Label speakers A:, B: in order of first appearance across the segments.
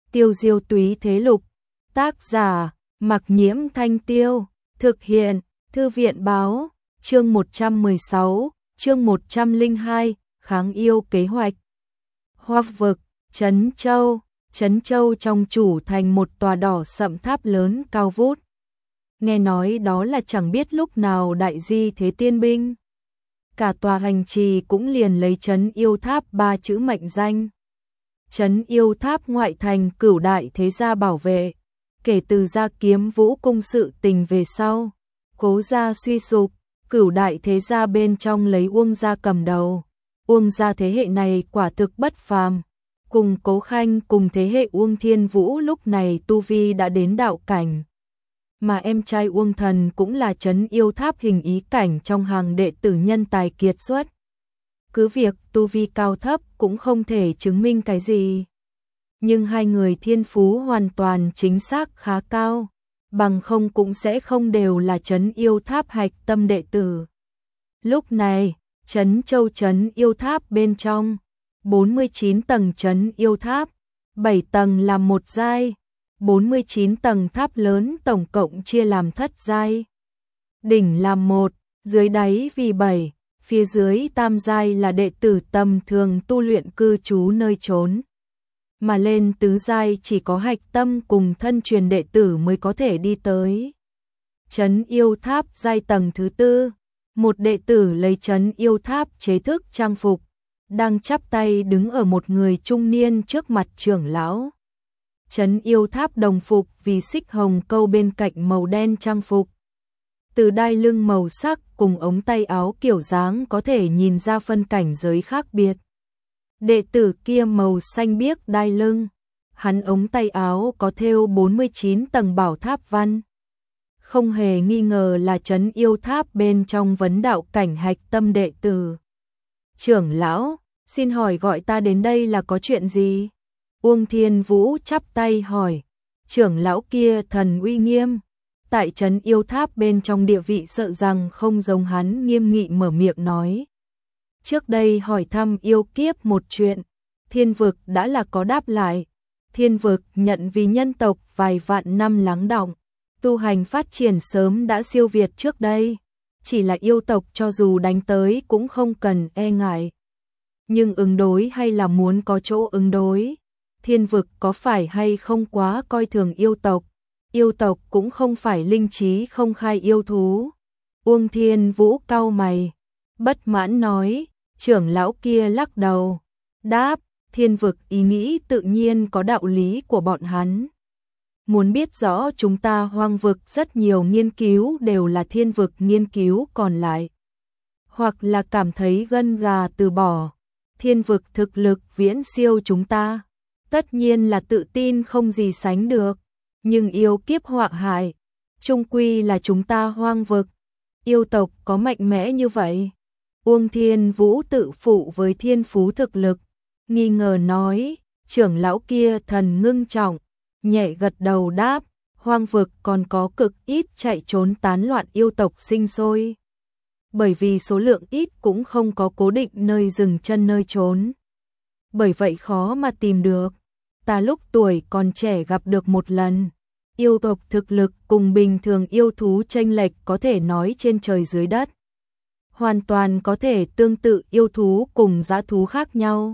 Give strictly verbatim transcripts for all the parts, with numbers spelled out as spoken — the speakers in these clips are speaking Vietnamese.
A: Tiêu diêu túy thế lục. Tác giả, Mặc Nhiễm Thanh Tiêu. Thực hiện, Thư viện báo. Chương một trăm mười sáu, chương một trăm lẻ hai, kháng yêu kế hoạch. Hoa vực, Trấn Châu. Trấn Châu trong chủ thành một tòa đỏ sậm tháp lớn cao vút. Nghe nói đó là chẳng biết lúc nào đại di thế tiên binh. Cả tòa hành trì cũng liền lấy Trấn Yêu Tháp ba chữ mệnh danh. Trấn Yêu Tháp ngoại thành cửu đại thế gia bảo vệ. Kể từ gia Kiếm Vũ cung sự tình về sau, Cố gia suy sụp, cửu đại thế gia bên trong lấy Uông gia cầm đầu. Uông gia thế hệ này quả thực bất phàm. Cùng Cố Khanh cùng thế hệ Uông Thiên Vũ lúc này tu vi đã đến đạo cảnh. Mà em trai Uông Thần cũng là Trấn Yêu Tháp hình ý cảnh trong hàng đệ tử nhân tài kiệt xuất. Cứ việc tu vi cao thấp cũng không thể chứng minh cái gì. Nhưng hai người thiên phú hoàn toàn chính xác khá cao, bằng không cũng sẽ không đều là Trấn Yêu Tháp hạch tâm đệ tử. Lúc này, Trấn Châu Trấn Yêu Tháp bên trong, bốn mươi chín tầng Trấn Yêu Tháp, bảy tầng làm một giai, bốn mươi chín tầng tháp lớn tổng cộng chia làm thất giai. Đỉnh làm một, dưới đáy vì bảy, phía dưới tam giai là đệ tử tầm thường tu luyện cư trú nơi trốn. Mà lên tứ giai chỉ có hạch tâm cùng thân truyền đệ tử mới có thể đi tới. Trấn Yêu Tháp giai tầng thứ tư, một đệ tử lấy Trấn Yêu Tháp chế thức trang phục, đang chắp tay đứng ở một người trung niên trước mặt trưởng lão. Trấn Yêu Tháp đồng phục vì xích hồng câu bên cạnh màu đen trang phục. Từ đai lưng màu sắc cùng ống tay áo kiểu dáng có thể nhìn ra phân cảnh giới khác biệt. Đệ tử kia màu xanh biếc đai lưng, hắn ống tay áo có thêu bốn mươi chín tầng bảo tháp văn. Không hề nghi ngờ là Trấn Yêu Tháp bên trong vấn đạo cảnh hạch tâm đệ tử. Trưởng lão, xin hỏi gọi ta đến đây là có chuyện gì? Uông Thiên Vũ chắp tay hỏi. Trưởng lão kia thần uy nghiêm, tại Trấn Yêu Tháp bên trong địa vị sợ rằng không giống hắn, nghiêm nghị mở miệng nói. Trước đây hỏi thăm yêu kiếp một chuyện, Thiên vực đã là có đáp lại. Thiên vực nhận vì nhân tộc vài vạn năm lắng đọng, tu hành phát triển sớm đã siêu việt trước đây. Chỉ là yêu tộc cho dù đánh tới cũng không cần e ngại. Nhưng ứng đối hay là muốn có chỗ ứng đối. Thiên vực có phải hay không quá coi thường yêu tộc? Yêu tộc cũng không phải linh trí không khai yêu thú. Uông Thiên Vũ cau mày, bất mãn nói. Trưởng lão kia lắc đầu, đáp, thiên vực ý nghĩ tự nhiên có đạo lý của bọn hắn. Muốn biết rõ chúng ta hoang vực rất nhiều nghiên cứu đều là thiên vực nghiên cứu còn lại. Hoặc là cảm thấy gân gà từ bỏ, thiên vực thực lực viễn siêu chúng ta. Tất nhiên là tự tin không gì sánh được, nhưng yêu kiếp họa hại, chung quy là chúng ta hoang vực. Yêu tộc có mạnh mẽ như vậy? Uông Thiên Vũ tự phụ với thiên phú thực lực, nghi ngờ nói. Trưởng lão kia thần ngưng trọng, nhẹ gật đầu đáp, hoang vực còn có cực ít chạy trốn tán loạn yêu tộc sinh sôi. Bởi vì số lượng ít cũng không có cố định nơi dừng chân nơi trốn. Bởi vậy khó mà tìm được. Ta lúc tuổi còn trẻ gặp được một lần. Yêu tộc thực lực cùng bình thường yêu thú chênh lệch có thể nói trên trời dưới đất. Hoàn toàn có thể tương tự yêu thú cùng dã thú khác nhau.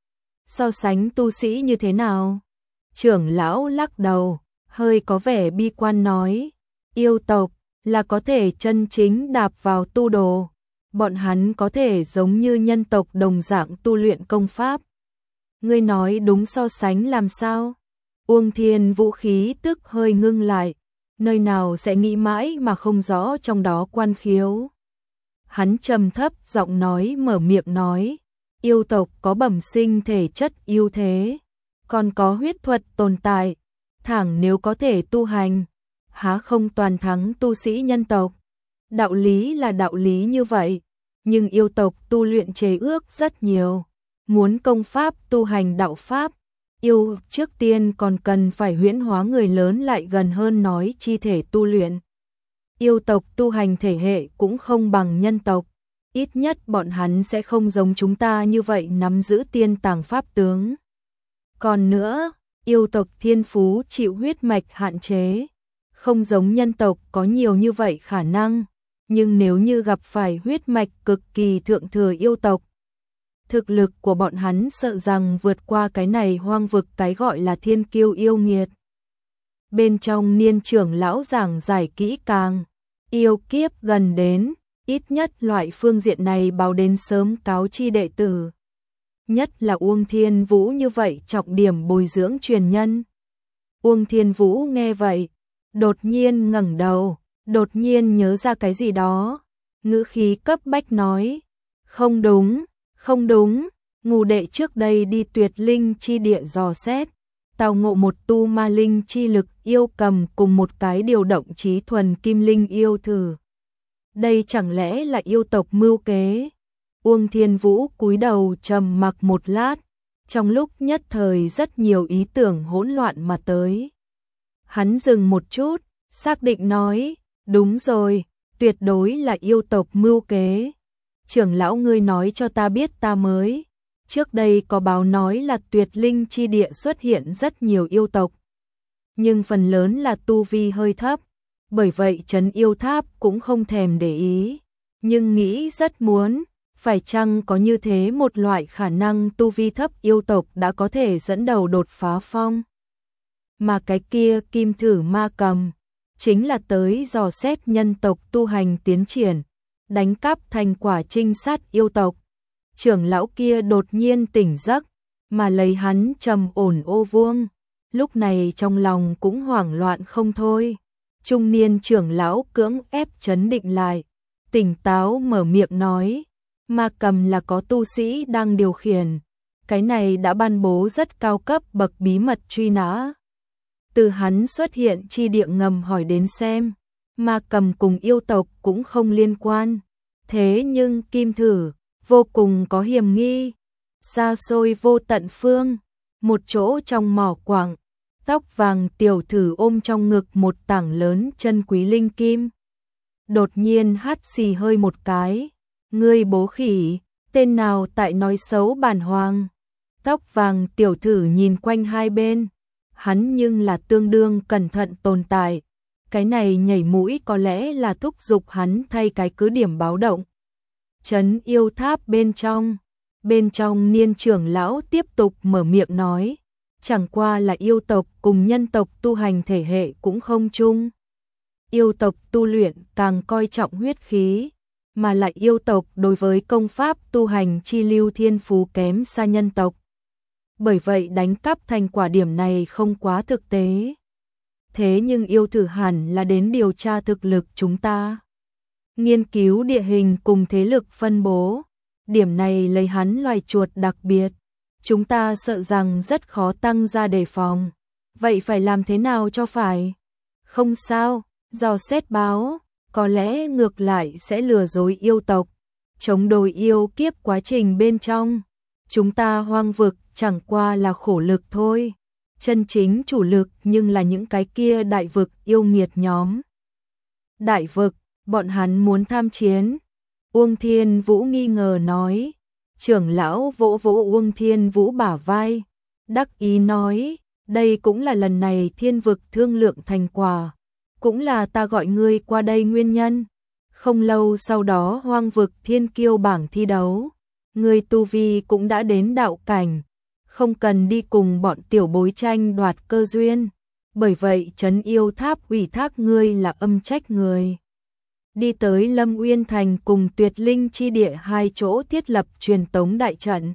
A: So sánh tu sĩ như thế nào? Trưởng lão lắc đầu, hơi có vẻ bi quan nói. Yêu tộc là có thể chân chính đạp vào tu đồ. Bọn hắn có thể giống như nhân tộc đồng dạng tu luyện công pháp. Ngươi nói đúng, so sánh làm sao? Uông Thiên Vũ khí tức hơi ngưng lại. Nơi nào sẽ nghĩ mãi mà không rõ trong đó quan khiếu. Hắn trầm thấp giọng nói mở miệng nói. Yêu tộc có bẩm sinh thể chất ưu thế, còn có huyết thuật tồn tại. Thẳng nếu có thể tu hành, há không toàn thắng tu sĩ nhân tộc. Đạo lý là đạo lý như vậy, nhưng yêu tộc tu luyện chế ước rất nhiều. Muốn công pháp tu hành đạo pháp, yêu trước tiên còn cần phải huyễn hóa người lớn lại gần hơn nói chi thể tu luyện. Yêu tộc tu hành thể hệ cũng không bằng nhân tộc, ít nhất bọn hắn sẽ không giống chúng ta như vậy nắm giữ tiên tàng pháp tướng. Còn nữa, Yêu tộc thiên phú chịu huyết mạch hạn chế, không giống nhân tộc có nhiều như vậy khả năng, nhưng nếu như gặp phải huyết mạch cực kỳ thượng thừa yêu tộc, thực lực của bọn hắn sợ rằng vượt qua cái này hoang vực cái gọi là thiên kiêu yêu nghiệt. Bên trong Niên trưởng lão giảng giải kỹ càng, yêu kiếp gần đến, ít nhất loại phương diện này báo đến sớm cáo chi đệ tử. Nhất là Uông Thiên Vũ như vậy trọng điểm bồi dưỡng truyền nhân. Uông Thiên Vũ nghe vậy, đột nhiên ngẩng đầu, đột nhiên nhớ ra cái gì đó, ngữ khí cấp bách nói, không đúng, không đúng, Ngũ đệ trước đây đi Tuyệt Linh chi địa dò xét, tào ngộ một tu ma linh chi lực yêu cầm cùng một cái điều động trí thuần kim linh yêu thử. Đây chẳng lẽ là yêu tộc mưu kế? Uông Thiên Vũ cúi đầu trầm mặc một lát, trong lúc nhất thời rất nhiều ý tưởng hỗn loạn mà tới. Hắn dừng một chút, xác định nói, đúng rồi, tuyệt đối là yêu tộc mưu kế. Trưởng lão ngươi nói cho ta biết ta mới. Trước đây có báo nói là Tuyệt Linh chi địa xuất hiện rất nhiều yêu tộc, nhưng phần lớn là tu vi hơi thấp, bởi vậy trấn yêu tháp cũng không thèm để ý, nhưng nghĩ rất muốn, phải chăng có như thế một loại khả năng tu vi thấp yêu tộc đã có thể dẫn đầu đột phá phong. Mà cái kia kim thử ma cầm, chính là tới dò xét nhân tộc tu hành tiến triển, đánh cắp thành quả trinh sát yêu tộc. Trưởng lão kia đột nhiên tỉnh giấc, mà lấy hắn trầm ổn ô vuông, lúc này trong lòng cũng hoảng loạn không thôi. Trung niên trưởng lão cưỡng ép trấn định lại, tỉnh táo mở miệng nói, ma cầm là có tu sĩ đang điều khiển, cái này đã ban bố rất cao cấp bậc bí mật truy nã. Từ hắn xuất hiện chi địa ngầm hỏi đến xem, ma cầm cùng yêu tộc cũng không liên quan, thế nhưng kim thử vô cùng có hiểm nghi. Xa xôi vô tận phương, một chỗ trong mỏ quặng, tóc vàng tiểu thử ôm trong ngực một tảng lớn chân quý linh kim. Đột nhiên hắt xì hơi một cái, ngươi bố khỉ, tên nào tại nói xấu bản hoàng. Tóc vàng tiểu thử nhìn quanh hai bên, hắn nhưng là tương đương cẩn thận tồn tại, cái này nhảy mũi có lẽ là thúc giục hắn thay cái cứ điểm báo động. Trấn yêu tháp bên trong, bên trong Niên trưởng lão tiếp tục mở miệng nói, chẳng qua là yêu tộc cùng nhân tộc tu hành thể hệ cũng không chung. Yêu tộc tu luyện càng coi trọng huyết khí, mà lại yêu tộc đối với công pháp tu hành chi lưu thiên phú kém xa nhân tộc. Bởi vậy đánh cắp thành quả điểm này không quá thực tế. Thế nhưng yêu thử hẳn là đến điều tra thực lực chúng ta, nghiên cứu địa hình cùng thế lực phân bố. Điểm này lấy hắn loài chuột đặc biệt, chúng ta sợ rằng rất khó tăng ra đề phòng. Vậy phải làm thế nào cho phải? Không sao, dò xét báo, có lẽ ngược lại sẽ lừa dối yêu tộc. Chống đối yêu kiếp quá trình bên trong, chúng ta hoang vực chẳng qua là khổ lực thôi. Chân chính chủ lực nhưng là những cái kia đại vực yêu nghiệt nhóm. Đại vực, bọn hắn muốn tham chiến. Uông Thiên Vũ nghi ngờ nói. Trưởng lão vỗ vỗ Uông Thiên Vũ bả vai, đắc ý nói, đây cũng là lần này thiên vực thương lượng thành quả, cũng là ta gọi ngươi qua đây nguyên nhân. Không lâu sau đó hoang vực thiên kiêu bảng thi đấu, ngươi tu vi cũng đã đến đạo cảnh, không cần đi cùng bọn tiểu bối tranh đoạt cơ duyên, bởi vậy trấn yêu tháp ủy thác ngươi là âm trách người. Đi tới Lâm Uyên Thành cùng Tuyệt Linh chi địa hai chỗ thiết lập truyền tống đại trận.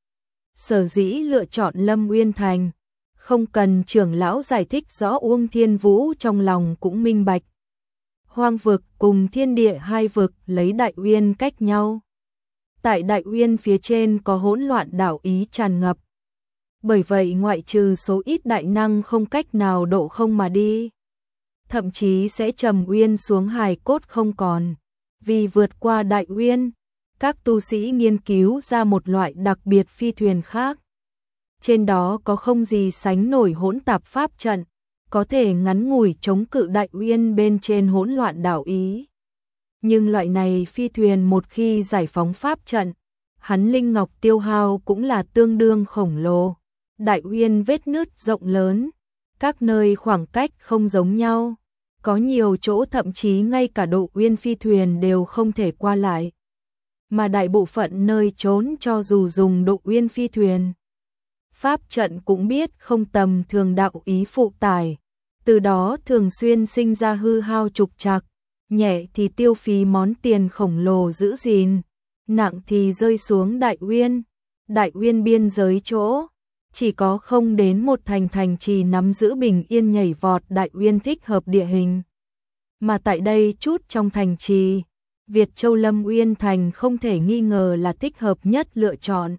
A: Sở dĩ lựa chọn Lâm Uyên Thành, không cần trưởng lão giải thích rõ, Uông Thiên Vũ trong lòng cũng minh bạch. Hoang vực cùng thiên địa hai vực lấy đại uyên cách nhau. Tại đại uyên phía trên có hỗn loạn đảo ý tràn ngập. Bởi vậy ngoại trừ số ít đại năng không cách nào độ không mà đi, thậm chí sẽ trầm uyên xuống hài cốt không còn. Vì vượt qua đại uyên, các tu sĩ nghiên cứu ra một loại đặc biệt phi thuyền khác. Trên đó có không gì sánh nổi hỗn tạp pháp trận, có thể ngắn ngủi chống cự đại uyên bên trên hỗn loạn đảo ý. Nhưng loại này phi thuyền một khi giải phóng pháp trận, hắn linh ngọc tiêu hao cũng là tương đương khổng lồ. Đại uyên vết nứt rộng lớn, các nơi khoảng cách không giống nhau, có nhiều chỗ thậm chí ngay cả độ uyên phi thuyền đều không thể qua lại. Mà đại bộ phận nơi trốn cho dù dùng độ uyên phi thuyền, pháp trận cũng biết không tầm thường đạo ý phụ tải, từ đó thường xuyên sinh ra hư hao trục trặc, nhẹ thì tiêu phí món tiền khổng lồ giữ gìn, nặng thì rơi xuống đại uyên. Đại uyên biên giới chỗ, chỉ có không đến một thành thành trì nắm giữ bình yên nhảy vọt đại uyên thích hợp địa hình. Mà tại đây chút trong thành trì, Việt Châu Lâm Uyên Thành không thể nghi ngờ là thích hợp nhất lựa chọn.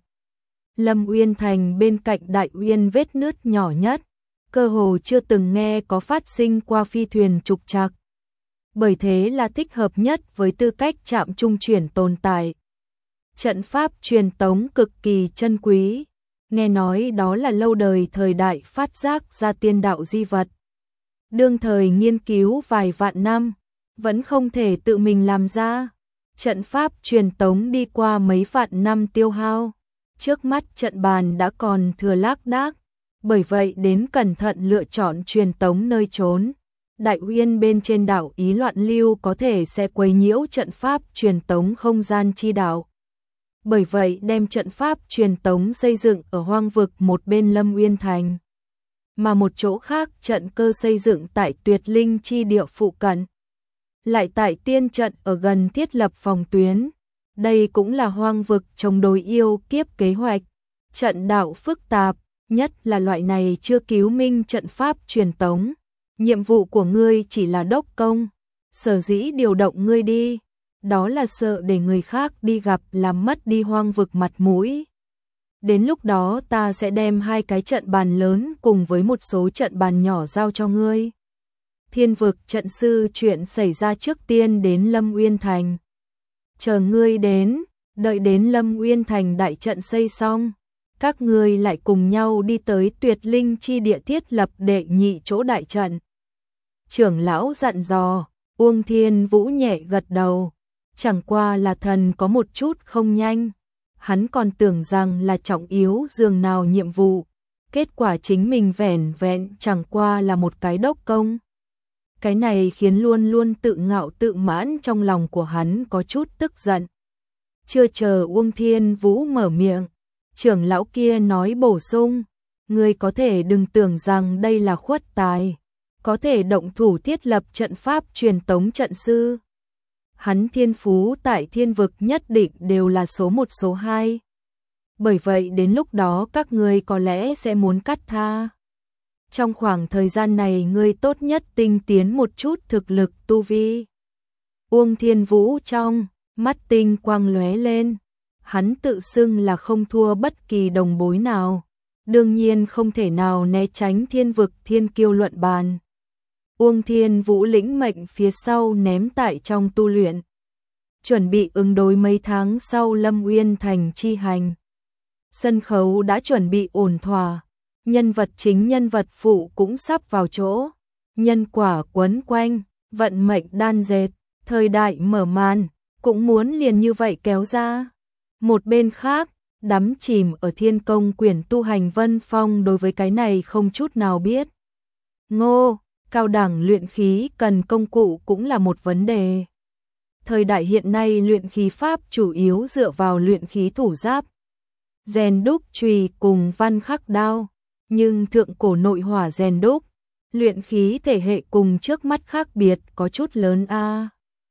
A: Lâm Uyên Thành bên cạnh đại uyên vết nứt nhỏ nhất, cơ hồ chưa từng nghe có phát sinh qua phi thuyền trục trặc. Bởi thế là thích hợp nhất với tư cách trạm trung chuyển tồn tại. Trận pháp truyền tống cực kỳ chân quý, nghe nói đó là lâu đời thời đại phát giác ra tiên đạo di vật. Đương thời nghiên cứu vài vạn năm, vẫn không thể tự mình làm ra. Trận pháp truyền tống đi qua mấy vạn năm tiêu hao, trước mắt trận bàn đã còn thừa lác đác, bởi vậy đến cẩn thận lựa chọn truyền tống nơi trốn. Đại uyên bên trên đảo ý loạn lưu có thể sẽ quấy nhiễu trận pháp truyền tống không gian chi đạo. Bởi vậy đem trận pháp truyền tống xây dựng ở hoang vực một bên Lâm Uyên Thành, mà một chỗ khác trận cơ xây dựng tại Tuyệt Linh chi địa phụ cận, lại tại tiên trận ở gần thiết lập phòng tuyến. Đây cũng là hoang vực chống đối yêu kiếp kế hoạch. Trận đạo phức tạp, nhất là loại này chưa cứu minh trận pháp truyền tống. Nhiệm vụ của ngươi chỉ là đốc công, sở dĩ điều động ngươi đi, đó là sợ để người khác đi gặp làm mất đi hoang vực mặt mũi. Đến lúc đó ta sẽ đem hai cái trận bàn lớn cùng với một số trận bàn nhỏ giao cho ngươi. Thiên vực trận sư chuyện xảy ra trước tiên đến Lâm Uyên Thành. Chờ ngươi đến, đợi đến Lâm Uyên Thành đại trận xây xong, các ngươi lại cùng nhau đi tới Tuyệt Linh chi địa thiết lập đệ nhị chỗ đại trận. Trưởng lão dặn dò, Uông Thiên Vũ nhẹ gật đầu, chẳng qua là thần có một chút không nhanh, hắn còn tưởng rằng là trọng yếu dường nào nhiệm vụ, kết quả chính mình vẻn vẹn chẳng qua là một cái đốc công. Cái này khiến luôn luôn tự ngạo tự mãn trong lòng của hắn có chút tức giận. Chưa chờ Uông Thiên Vũ mở miệng, trưởng lão kia nói bổ sung, ngươi có thể đừng tưởng rằng đây là khuất tài, có thể động thủ thiết lập trận pháp truyền tống trận sư. Hắn thiên phú tại thiên vực nhất định đều là số một số hai. Bởi vậy đến lúc đó các ngươi có lẽ sẽ muốn cắt tha. Trong khoảng thời gian này ngươi tốt nhất tinh tiến một chút thực lực tu vi. Uông Thiên Vũ trong mắt tinh quang lóe lên, hắn tự xưng là không thua bất kỳ đồng bối nào, đương nhiên không thể nào né tránh thiên vực thiên kiêu luận bàn. Uông Thiên Vũ lĩnh mệnh phía sau ném tại trong tu luyện, chuẩn bị ứng đối mấy tháng sau Lâm Uyên Thành chi hành. Sân khấu đã chuẩn bị ổn thỏa, nhân vật chính nhân vật phụ cũng sắp vào chỗ, nhân quả quấn quanh, vận mệnh đan dệt, thời đại mở màn, cũng muốn liền như vậy kéo ra. Một bên khác, đắm chìm ở thiên công quyển tu hành Vân Phong đối với cái này không chút nào biết. Ngô, cao đẳng luyện khí cần công cụ cũng là một vấn đề. Thời đại hiện nay luyện khí pháp chủ yếu dựa vào luyện khí thủ giáp, rèn đúc chùy cùng văn khắc đao, nhưng thượng cổ nội hỏa rèn đúc, luyện khí thể hệ cùng trước mắt khác biệt có chút lớn a. À.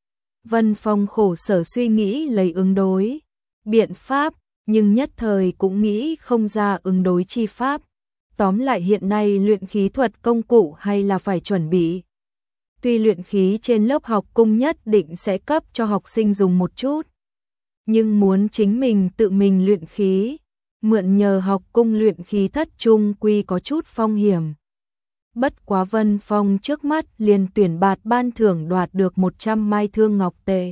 A: Vân Phong khổ sở suy nghĩ lấy ứng đối biện pháp, nhưng nhất thời cũng nghĩ không ra ứng đối chi pháp. Tóm lại hiện nay luyện khí thuật công cụ hay là phải chuẩn bị. Tuy luyện khí trên lớp học cung nhất định sẽ cấp cho học sinh dùng một chút, nhưng muốn chính mình tự mình luyện khí, mượn nhờ học cung luyện khí thất chung quy có chút phong hiểm. Bất quá Vân Phong trước mắt liền tuyển bạt ban thưởng đoạt được một trăm mai thương ngọc tệ.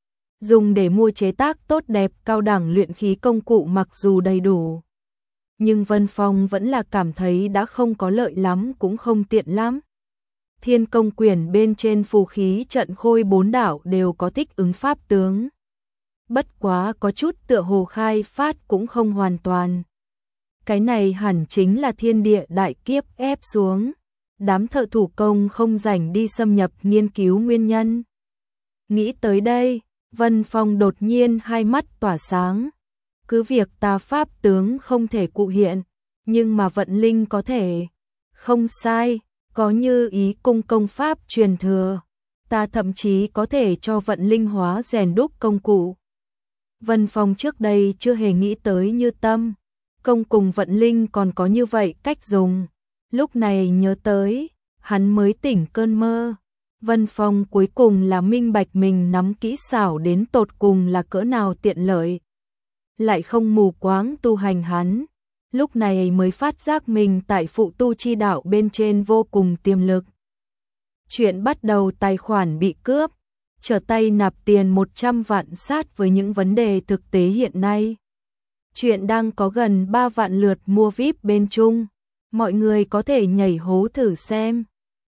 A: Dùng để mua chế tác tốt đẹp cao đẳng luyện khí công cụ mặc dù đầy đủ, nhưng Vân Phong vẫn là cảm thấy đã không có lợi lắm cũng không tiện lắm. Thiên công quyển bên trên phù khí trận khôi bốn đảo đều có thích ứng pháp tướng. Bất quá có chút tựa hồ khai phát cũng không hoàn toàn. Cái này hẳn chính là thiên địa đại kiếp ép xuống. Đám thợ thủ công không rảnh đi xâm nhập nghiên cứu nguyên nhân. Nghĩ tới đây, Vân Phong đột nhiên hai mắt tỏa sáng. Cứ việc ta pháp tướng không thể cụ hiện, nhưng mà vận linh có thể. Không sai, có như ý cung công pháp truyền thừa. Ta thậm chí có thể cho vận linh hóa rèn đúc công cụ. Vân Phong trước đây chưa hề nghĩ tới Như Tâm công cùng vận linh còn có như vậy cách dùng. Lúc này nhớ tới, hắn mới tỉnh cơn mơ. Vân Phong cuối cùng là minh bạch mình nắm kỹ xảo đến tột cùng là cỡ nào tiện lợi. Lại không mù quáng tu hành hắn. Lúc này mới phát giác mình tại phụ tu chi đạo bên trên vô cùng tiềm lực. Chuyện bắt đầu tài khoản bị cướp, trở tay nạp tiền một trăm vạn sát với những vấn đề thực tế hiện nay. Chuyện đang có gần ba vạn lượt mua vi ai pi bên Trung. Mọi người có thể nhảy hố thử xem.